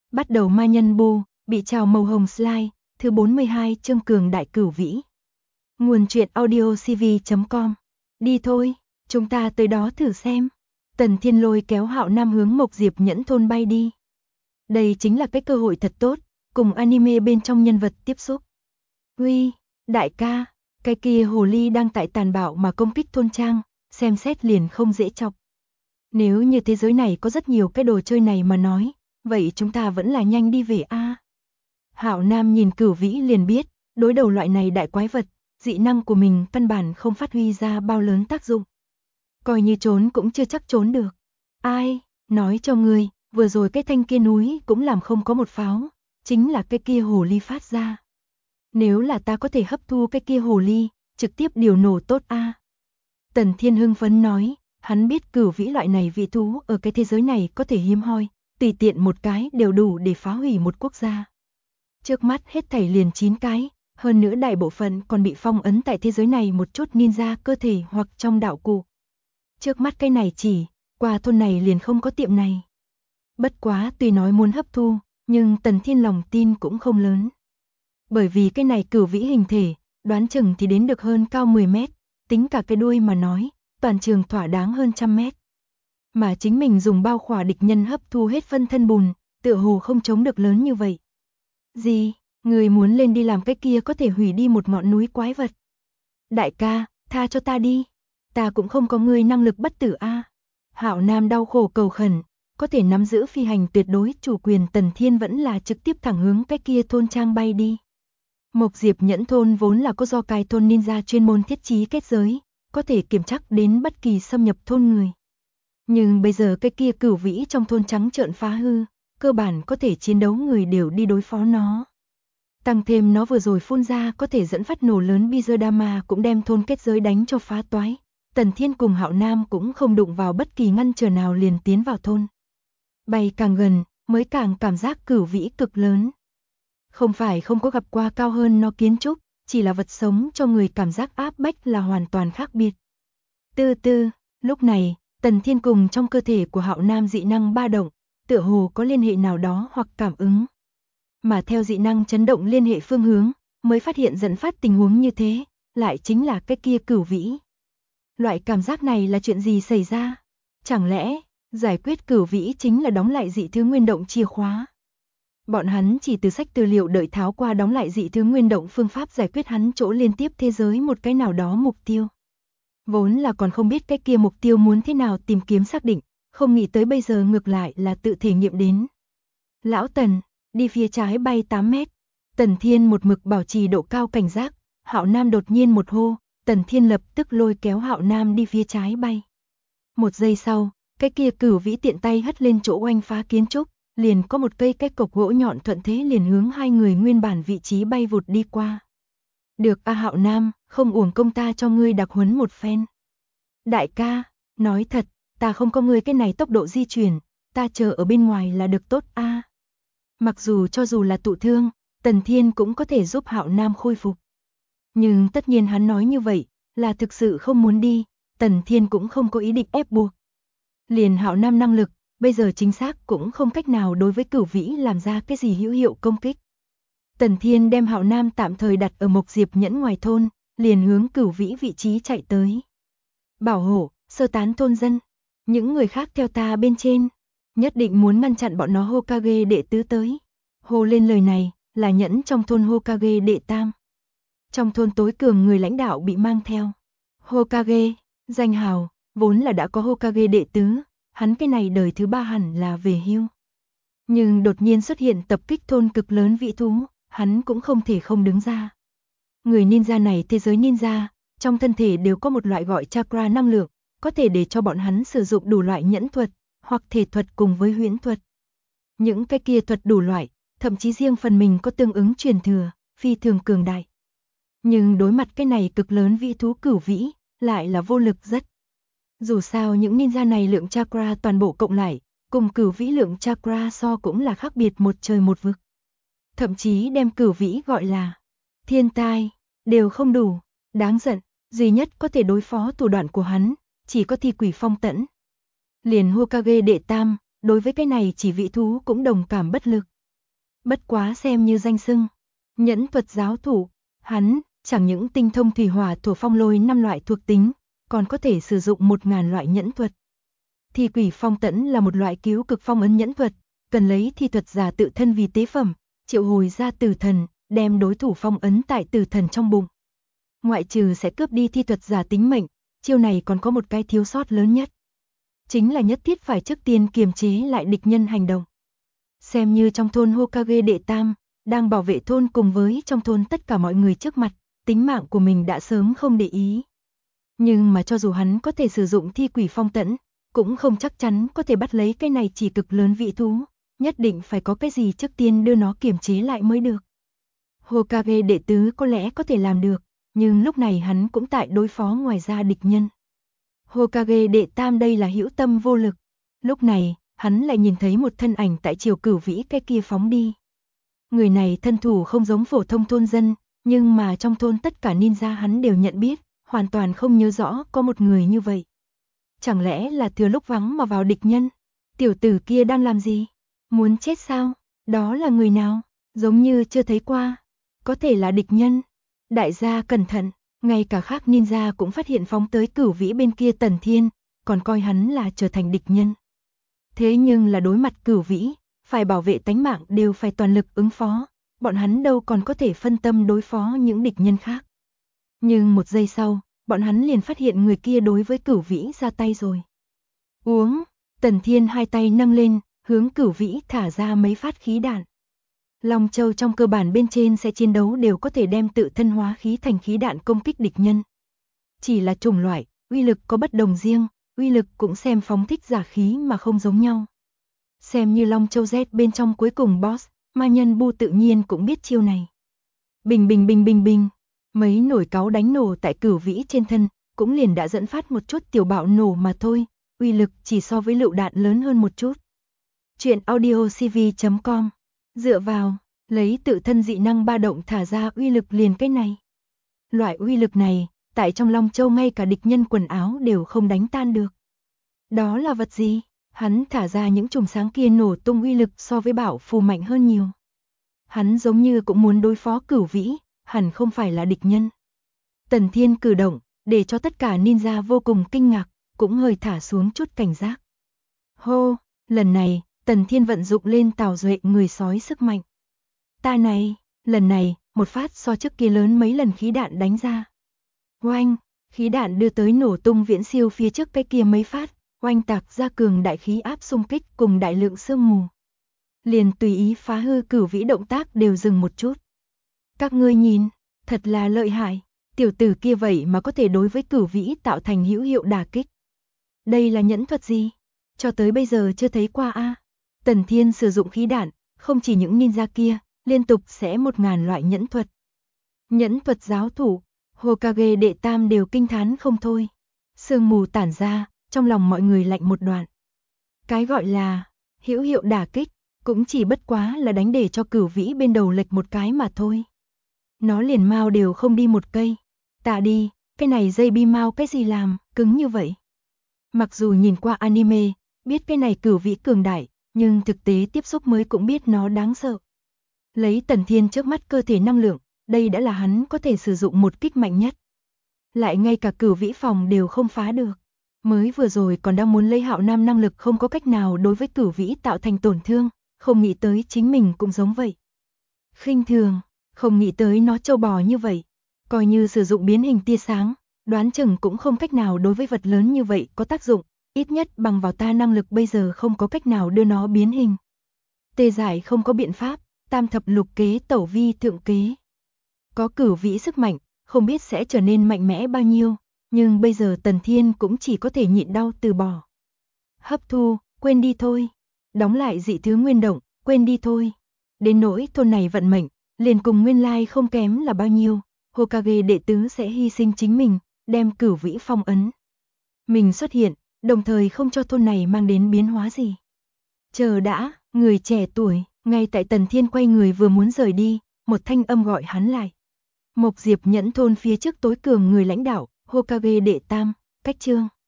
Bắt đầu ma nhân bô, bị trào màu hồng slide, thứ 42 chương cường đại cửu vĩ. Nguồn truyện audio cv.com. Đi thôi, chúng ta tới đó thử xem. Tần Thiên lôi kéo Hạo Nam hướng Mộc Diệp Nhẫn thôn bay đi. Đây chính là cái cơ hội thật tốt, cùng anime bên trong nhân vật tiếp xúc. Uy, đại ca, cái kia hồ ly đang tại tàn bạo mà công kích thôn trang, xem xét liền không dễ chọc. Nếu như thế giới này có rất nhiều cái đồ chơi này mà nói, vậy chúng ta vẫn là nhanh đi về a. Hạo Nam nhìn Cửu Vĩ liền biết, đối đầu loại này đại quái vật, dị năng của mình căn bản không phát huy ra bao lớn tác dụng. Coi như trốn cũng chưa chắc trốn được. Ai, nói cho ngươi, vừa rồi cái thanh kia núi cũng làm không có một pháo, chính là cái kia hồ ly phát ra. Nếu là ta có thể hấp thu cái kia hồ ly, trực tiếp điều nổ tốt a. Tần Thiên hưng phấn nói, hắn biết Cửu Vĩ loại này vị thú ở cái thế giới này có thể hiếm hoi, tùy tiện một cái đều đủ để phá hủy một quốc gia. Trước mắt hết thảy liền 9 cái, hơn nữa đại bộ phận còn bị phong ấn tại thế giới này một chút ninja cơ thể hoặc trong đạo cụ. Trước mắt cái này chỉ, qua thôn này liền không có tiệm này. Bất quá tuy nói muốn hấp thu, nhưng Tần Thiên lòng tin cũng không lớn. Bởi vì cái này Cửu Vĩ hình thể, đoán chừng thì đến được hơn cao 10 mét, tính cả cái đuôi mà nói, toàn trường thỏa đáng hơn 100 mét. Mà chính mình dùng bao khỏa địch nhân hấp thu hết phân thân bùn, tựa hồ không chống được lớn như vậy. Gì, người muốn lên đi làm cái kia có thể hủy đi một ngọn núi quái vật. Đại ca, tha cho ta đi, ta cũng không có người năng lực bất tử a. Hạo Nam đau khổ cầu khẩn, có thể nắm giữ phi hành tuyệt đối chủ quyền Tần Thiên vẫn là trực tiếp thẳng hướng cái kia thôn trang bay đi. Mộc Diệp Nhẫn thôn vốn là có do cai thôn ninja chuyên môn thiết trí kết giới, có thể kiểm chắc đến bất kỳ xâm nhập thôn người. Nhưng bây giờ cái kia Cửu Vĩ trong thôn trắng trợn phá hư, cơ bản có thể chiến đấu người đều đi đối phó nó. Tăng thêm nó vừa rồi phun ra có thể dẫn phát nổ lớn Bizerdama cũng đem thôn kết giới đánh cho phá toái. Tần Thiên cùng Hạo Nam cũng không đụng vào bất kỳ ngăn trở nào liền tiến vào thôn. Bay càng gần, mới càng cảm giác Cửu Vĩ cực lớn. Không phải không có gặp qua cao hơn nó kiến trúc, chỉ là vật sống cho người cảm giác áp bách là hoàn toàn khác biệt. Từ từ, lúc này, Tần Thiên cùng trong cơ thể của Hạo Nam dị năng ba động, tựa hồ có liên hệ nào đó hoặc cảm ứng. Mà theo dị năng chấn động liên hệ phương hướng, mới phát hiện dẫn phát tình huống như thế, lại chính là cái kia Cửu Vĩ. Loại cảm giác này là chuyện gì xảy ra? Chẳng lẽ, giải quyết Cửu Vĩ chính là đóng lại dị thứ nguyên động chìa khóa? Bọn hắn chỉ từ sách tư liệu đợi tháo qua đóng lại dị thứ nguyên động phương pháp giải quyết hắn chỗ liên tiếp thế giới một cái nào đó mục tiêu. Vốn là còn không biết cái kia mục tiêu muốn thế nào tìm kiếm xác định, không nghĩ tới bây giờ ngược lại là tự thể nghiệm đến. Lão Tần, đi phía trái bay 8 mét. Tần Thiên một mực bảo trì độ cao cảnh giác, Hạo Nam đột nhiên một hô, Tần Thiên lập tức lôi kéo Hạo Nam đi phía trái bay. Một giây sau, cái kia Cửu Vĩ tiện tay hất lên chỗ oanh phá kiến trúc, liền có một cây cái cọc gỗ nhọn thuận thế liền hướng hai người nguyên bản vị trí bay vụt đi qua. Được a Hạo Nam, không uổng công ta cho ngươi đặc huấn một phen. Đại ca, nói thật, ta không có ngươi cái này tốc độ di chuyển, ta chờ ở bên ngoài là được tốt a. Mặc dù cho dù là tụ thương, Tần Thiên cũng có thể giúp Hạo Nam khôi phục. Nhưng tất nhiên hắn nói như vậy, là thực sự không muốn đi, Tần Thiên cũng không có ý định ép buộc. Liền Hạo Nam năng lực, bây giờ chính xác cũng không cách nào đối với Cửu Vĩ làm ra cái gì hữu hiệu công kích. Tần Thiên đem Hạo Nam tạm thời đặt ở Mộc Diệp Nhẫn ngoài thôn, liền hướng Cửu Vĩ vị trí chạy tới. Bảo hộ, sơ tán thôn dân, những người khác theo ta bên trên, nhất định muốn ngăn chặn bọn nó Hokage đệ tứ tới. Hô lên lời này, là Nhẫn trong thôn Hokage đệ tam. Trong thôn tối cường người lãnh đạo bị mang theo. Hokage, danh hào, vốn là đã có Hokage đệ tứ, hắn cái này đời thứ 3 hẳn là về hưu. Nhưng đột nhiên xuất hiện tập kích thôn cực lớn vị thú, hắn cũng không thể không đứng ra. Người ninja này thế giới ninja, trong thân thể đều có một loại gọi chakra năng lượng, có thể để cho bọn hắn sử dụng đủ loại nhẫn thuật, hoặc thể thuật cùng với huyễn thuật. Những cái kia thuật đủ loại, thậm chí riêng phần mình có tương ứng truyền thừa, phi thường cường đại. Nhưng đối mặt cái này cực lớn vĩ thú Cửu Vĩ, lại là vô lực rất. Dù sao những ninja này lượng chakra toàn bộ cộng lại, cùng Cửu Vĩ lượng chakra so cũng là khác biệt một trời một vực. Thậm chí đem Cửu Vĩ gọi là thiên tai, đều không đủ, đáng giận, duy nhất có thể đối phó thủ đoạn của hắn, chỉ có thi quỷ phong tẫn. Liền Hokage đệ tam, đối với cái này chỉ vị thú cũng đồng cảm bất lực, Bất quá xem như danh xưng. Nhẫn thuật giáo thủ, hắn chẳng những tinh thông thủy hỏa thổ phong lôi 5 loại thuộc tính, còn có thể sử dụng 1000 loại nhẫn thuật. Thi quỷ phong tẫn là một loại cứu cực phong ấn nhẫn thuật, cần lấy thi thuật giả tự thân vì tế phẩm, triệu hồi ra tử thần, đem đối thủ phong ấn tại tử thần trong bụng. Ngoại trừ sẽ cướp đi thi thuật giả tính mệnh, chiêu này còn có một cái thiếu sót lớn nhất. Chính là nhất thiết phải trước tiên kiềm chế lại địch nhân hành động. Xem như trong thôn Hokage đệ tam, đang bảo vệ thôn cùng với trong thôn tất cả mọi người trước mặt, tính mạng của mình đã sớm không để ý. Nhưng mà cho dù hắn có thể sử dụng thi quỷ phong tẫn, cũng không chắc chắn có thể bắt lấy cái này chỉ cực lớn vị thú, nhất định phải có cái gì trước tiên đưa nó kiềm chế lại mới được. Hokage đệ tứ có lẽ có thể làm được, nhưng lúc này hắn cũng tại đối phó ngoài ra địch nhân. Hokage đệ tam đây là hữu tâm vô lực. Lúc này, hắn lại nhìn thấy một thân ảnh tại chiều cửu vĩ cái kia phóng đi. Người này thân thủ không giống phổ thông thôn dân, nhưng mà trong thôn tất cả ninja hắn đều nhận biết, hoàn toàn không nhớ rõ có một người như vậy. Chẳng lẽ là thừa lúc vắng mà vào địch nhân? Tiểu tử kia đang làm gì? Muốn chết sao? Đó là người nào? Giống như chưa thấy qua. Có thể là địch nhân. Đại gia cẩn thận, ngay cả khác ninja cũng phát hiện phóng tới cửu vĩ bên kia Tần Thiên, còn coi hắn là trở thành địch nhân. Thế nhưng là đối mặt cửu vĩ, phải bảo vệ tánh mạng đều phải toàn lực ứng phó, bọn hắn đâu còn có thể phân tâm đối phó những địch nhân khác. Nhưng một giây sau, bọn hắn liền phát hiện người kia đối với cửu vĩ ra tay rồi. Uống, Tần Thiên hai tay nâng lên, hướng cửu vĩ thả ra mấy phát khí đạn. Long Châu trong cơ bản bên trên sẽ chiến đấu đều có thể đem tự thân hóa khí thành khí đạn công kích địch nhân. Chỉ là chủng loại, uy lực có bất đồng riêng, uy lực cũng xem phóng thích giả khí mà không giống nhau. Xem như Long Châu Z bên trong cuối cùng boss, ma nhân Bu tự nhiên cũng biết chiêu này. Bình bình bình bình bình, mấy nổi cáu đánh nổ tại cửu vĩ trên thân, cũng liền đã dẫn phát một chút tiểu bạo nổ mà thôi, uy lực chỉ so với lựu đạn lớn hơn một chút. Chuyện audiocv.com, dựa vào, lấy tự thân dị năng ba động thả ra uy lực liền cái này. Loại uy lực này, tại trong Long Châu ngay cả địch nhân quần áo đều không đánh tan được. Đó là vật gì? Hắn thả ra những chùm sáng kia nổ tung uy lực so với Bảo Phù mạnh hơn nhiều. Hắn giống như cũng muốn đối phó cửu vĩ, hẳn không phải là địch nhân. Tần Thiên cử động, để cho tất cả ninja vô cùng kinh ngạc, cũng hơi thả xuống chút cảnh giác. Hô, lần này, Tần Thiên vận dụng lên Tào Duệ người sói sức mạnh. Ta này, lần này, một phát so trước kia lớn mấy lần khí đạn đánh ra. Oanh, khí đạn đưa tới nổ tung viễn siêu phía trước cái kia mấy phát, oanh tạc ra cường đại khí áp xung kích cùng đại lượng sương mù. Liền tùy ý phá hư cửu vĩ động tác đều dừng một chút. Các ngươi nhìn, thật là lợi hại, tiểu tử kia vậy mà có thể đối với cửu vĩ tạo thành hữu hiệu đả kích. Đây là nhẫn thuật gì? Cho tới bây giờ chưa thấy qua a. Tần Thiên sử dụng khí đạn, không chỉ những ninja kia, liên tục sẽ 1000 loại nhẫn thuật. Nhẫn thuật giáo thủ, Hokage đệ tam đều kinh thán không thôi. Sương mù tản ra, trong lòng mọi người lạnh một đoạn. Cái gọi là hữu hiệu đả kích, cũng chỉ bất quá là đánh để cho cửu vĩ bên đầu lệch một cái mà thôi. Nó liền mau đều không đi một cây. Tạ đi, cái này dây bi mau cái gì làm, cứng như vậy. Mặc dù nhìn qua anime, biết cái này cửu vĩ cường đại, nhưng thực tế tiếp xúc mới cũng biết nó đáng sợ. Lấy Tần Thiên trước mắt cơ thể năng lượng, đây đã là hắn có thể sử dụng một kích mạnh nhất. Lại ngay cả cửu vĩ phòng đều không phá được. Mới vừa rồi còn đang muốn lấy Hạo Nam năng lực không có cách nào đối với cửu vĩ tạo thành tổn thương, không nghĩ tới chính mình cũng giống vậy. Khinh thường, không nghĩ tới nó trâu bò như vậy. Coi như sử dụng biến hình tia sáng, đoán chừng cũng không cách nào đối với vật lớn như vậy có tác dụng, ít nhất bằng vào ta năng lực bây giờ không có cách nào đưa nó biến hình. Tê giải không có biện pháp, tam thập lục kế tẩu vi thượng kế. Có cửu vĩ sức mạnh, không biết sẽ trở nên mạnh mẽ bao nhiêu, nhưng bây giờ Tần Thiên cũng chỉ có thể nhịn đau từ bỏ. Hấp thu, quên đi thôi. Đóng lại dị thứ nguyên động, quên đi thôi. Đến nỗi thôn này vận mệnh, liền cùng nguyên lai không kém là bao nhiêu, Hokage đệ tứ sẽ hy sinh chính mình, đem cửu vĩ phong ấn. Mình xuất hiện, đồng thời không cho thôn này mang đến biến hóa gì. Chờ đã, người trẻ tuổi, ngay tại Tần Thiên quay người vừa muốn rời đi, một thanh âm gọi hắn lại. Mộc Diệp Nhẫn thôn phía trước tối cường người lãnh đạo, Hokage đệ tam, cách chương.